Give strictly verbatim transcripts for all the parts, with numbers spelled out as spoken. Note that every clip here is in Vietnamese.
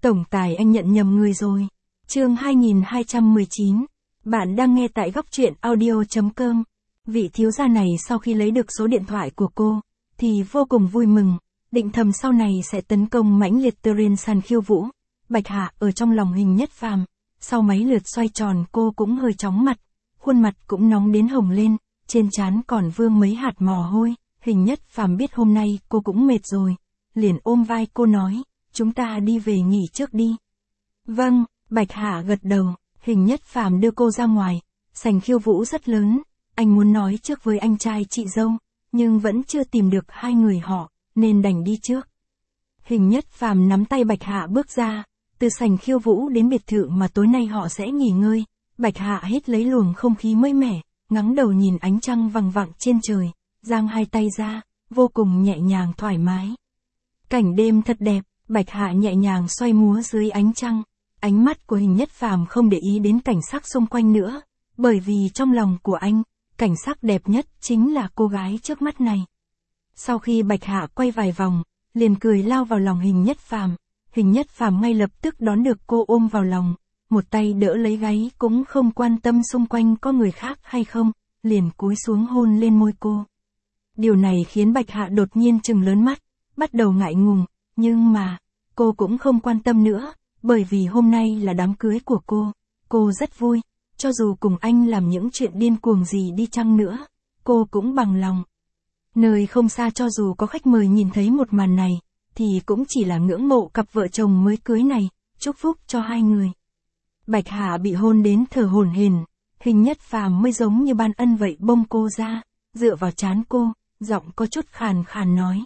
Tổng tài anh nhận nhầm người rồi. Chương hai nghìn hai trăm mười chín. Bạn đang nghe tại góc truyện audio chấm com. Vị thiếu gia này sau khi lấy được số điện thoại của cô, thì vô cùng vui mừng, định thầm sau này sẽ tấn công mãnh liệt Turin sàn khiêu vũ. Bạch Hạ ở trong lòng Hình Nhất Phàm, sau mấy lượt xoay tròn cô cũng hơi chóng mặt, khuôn mặt cũng nóng đến hồng lên, trên trán còn vương mấy hạt mồ hôi. Hình Nhất Phàm biết hôm nay cô cũng mệt rồi, liền ôm vai cô nói, chúng ta đi về nghỉ trước đi. Vâng, Bạch Hạ gật đầu. Hình Nhất Phàm đưa cô ra ngoài, sảnh khiêu vũ rất lớn, anh muốn nói trước với anh trai chị dâu, nhưng vẫn chưa tìm được hai người họ, nên đành đi trước. Hình Nhất Phàm nắm tay Bạch Hạ bước ra, từ sảnh khiêu vũ đến biệt thự mà tối nay họ sẽ nghỉ ngơi. Bạch Hạ hít lấy luồng không khí mới mẻ, ngẩng đầu nhìn ánh trăng vằng vặc trên trời, giang hai tay ra, vô cùng nhẹ nhàng thoải mái. Cảnh đêm thật đẹp, Bạch Hạ nhẹ nhàng xoay múa dưới ánh trăng. Ánh mắt của Hình Nhất Phàm không để ý đến cảnh sắc xung quanh nữa, bởi vì trong lòng của anh, cảnh sắc đẹp nhất chính là cô gái trước mắt này. Sau khi Bạch Hạ quay vài vòng, liền cười lao vào lòng Hình Nhất Phàm. Hình Nhất Phàm ngay lập tức đón được cô ôm vào lòng, một tay đỡ lấy gáy cũng không quan tâm xung quanh có người khác hay không, liền cúi xuống hôn lên môi cô. Điều này khiến Bạch Hạ đột nhiên trừng lớn mắt, bắt đầu ngại ngùng, nhưng mà, cô cũng không quan tâm nữa. Bởi vì hôm nay là đám cưới của cô, cô rất vui, cho dù cùng anh làm những chuyện điên cuồng gì đi chăng nữa, cô cũng bằng lòng. Nơi không xa cho dù có khách mời nhìn thấy một màn này, thì cũng chỉ là ngưỡng mộ cặp vợ chồng mới cưới này, chúc phúc cho hai người. Bạch Hạ bị hôn đến thở hổn hển, Hình Nhất Phàm mới giống như ban ân vậy bông cô ra, dựa vào trán cô, giọng có chút khàn khàn nói.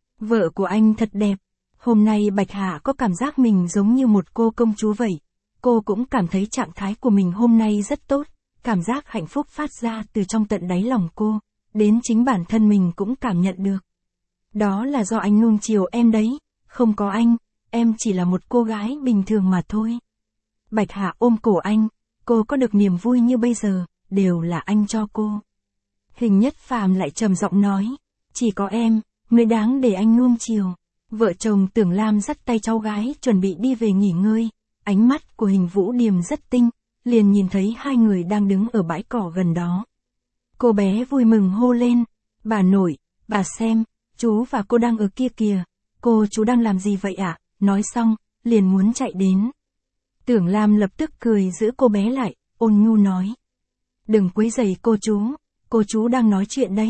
Vợ của anh thật đẹp. Hôm nay Bạch Hạ có cảm giác mình giống như một cô công chúa vậy. Cô cũng cảm thấy trạng thái của mình hôm nay rất tốt, cảm giác hạnh phúc phát ra từ trong tận đáy lòng cô, đến chính bản thân mình cũng cảm nhận được. Đó là do anh nuông chiều em đấy, không có anh, em chỉ là một cô gái bình thường mà thôi. Bạch Hạ ôm cổ anh, cô có được niềm vui như bây giờ, đều là anh cho cô. Hình Nhất Phàm lại trầm giọng nói, chỉ có em, mới đáng để anh nuông chiều. Vợ chồng Tưởng Lam dắt tay cháu gái chuẩn bị đi về nghỉ ngơi, ánh mắt của Hình Vũ Điềm rất tinh, liền nhìn thấy hai người đang đứng ở bãi cỏ gần đó. Cô bé vui mừng hô lên, bà nội, bà xem, chú và cô đang ở kia kìa, cô chú đang làm gì vậy ạ? Nói xong, liền muốn chạy đến. Tưởng Lam lập tức cười giữ cô bé lại, ôn nhu nói. Đừng quấy rầy cô chú, cô chú đang nói chuyện đấy.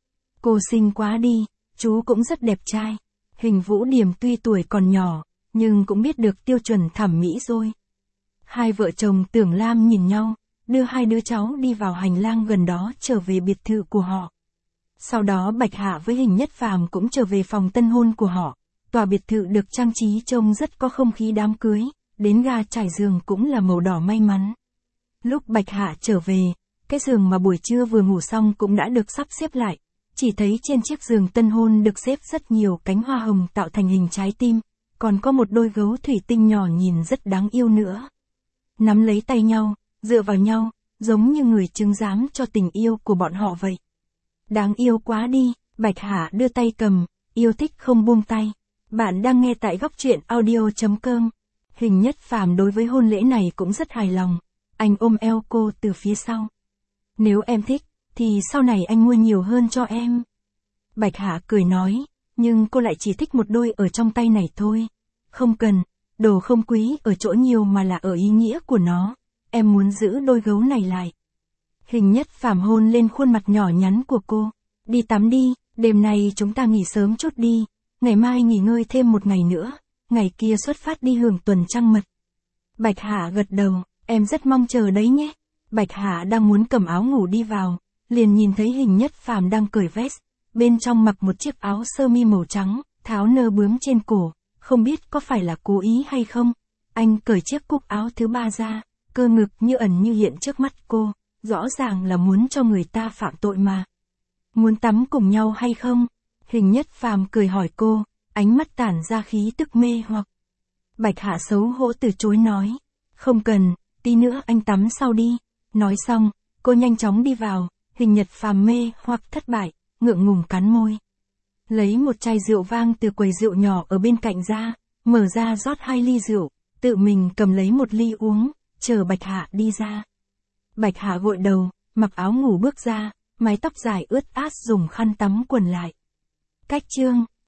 Cô xinh quá đi, chú cũng rất đẹp trai. Hình Vũ Điềm tuy tuổi còn nhỏ, nhưng cũng biết được tiêu chuẩn thẩm mỹ rồi. Hai vợ chồng Tưởng Lam nhìn nhau, đưa hai đứa cháu đi vào hành lang gần đó trở về biệt thự của họ. Sau đó Bạch Hạ với Hình Nhất Phàm cũng trở về phòng tân hôn của họ. Tòa biệt thự được trang trí trông rất có không khí đám cưới, đến ga trải giường cũng là màu đỏ may mắn. Lúc Bạch Hạ trở về, cái giường mà buổi trưa vừa ngủ xong cũng đã được sắp xếp lại. Chỉ thấy trên chiếc giường tân hôn được xếp rất nhiều cánh hoa hồng tạo thành hình trái tim, còn có một đôi gấu thủy tinh nhỏ nhìn rất đáng yêu nữa. Nắm lấy tay nhau, dựa vào nhau, giống như người chứng giám cho tình yêu của bọn họ vậy. Đáng yêu quá đi, Bạch Hạ đưa tay cầm, yêu thích không buông tay. Bạn đang nghe tại góc truyện audio chấm com. Hình Nhất Phàm đối với hôn lễ này cũng rất hài lòng, anh ôm eo cô từ phía sau. Nếu em thích, thì sau này anh mua nhiều hơn cho em. Bạch Hạ cười nói, nhưng cô lại chỉ thích một đôi ở trong tay này thôi. Không cần, đồ không quý ở chỗ nhiều mà là ở ý nghĩa của nó. Em muốn giữ đôi gấu này lại. Hình Nhất Phàm hôn lên khuôn mặt nhỏ nhắn của cô. Đi tắm đi, đêm nay chúng ta nghỉ sớm chút đi. Ngày mai nghỉ ngơi thêm một ngày nữa, ngày kia xuất phát đi hưởng tuần trăng mật. Bạch Hạ gật đầu, em rất mong chờ đấy nhé. Bạch Hạ đang muốn cầm áo ngủ đi vào, liền nhìn thấy Hình Nhất Phàm đang cởi vest, bên trong mặc một chiếc áo sơ mi màu trắng, tháo nơ bướm trên cổ, không biết có phải là cố ý hay không. Anh cởi chiếc cúc áo thứ ba ra, cơ ngực như ẩn như hiện trước mắt cô, rõ ràng là muốn cho người ta phạm tội mà. Muốn tắm cùng nhau hay không? Hình Nhất Phàm cười hỏi cô, ánh mắt tản ra khí tức mê hoặc. Bạch Hạ xấu hổ từ chối nói, không cần, tí nữa anh tắm sau đi. Nói xong, cô nhanh chóng đi vào. Hình Nhất Phàm mê hoặc thất bại, ngượng ngùng cắn môi. Lấy một chai rượu vang từ quầy rượu nhỏ ở bên cạnh ra, mở ra rót hai ly rượu, tự mình cầm lấy một ly uống, chờ Bạch Hạ đi ra. Bạch Hạ gội đầu, mặc áo ngủ bước ra, mái tóc dài ướt át dùng khăn tắm quần lại. Cách chương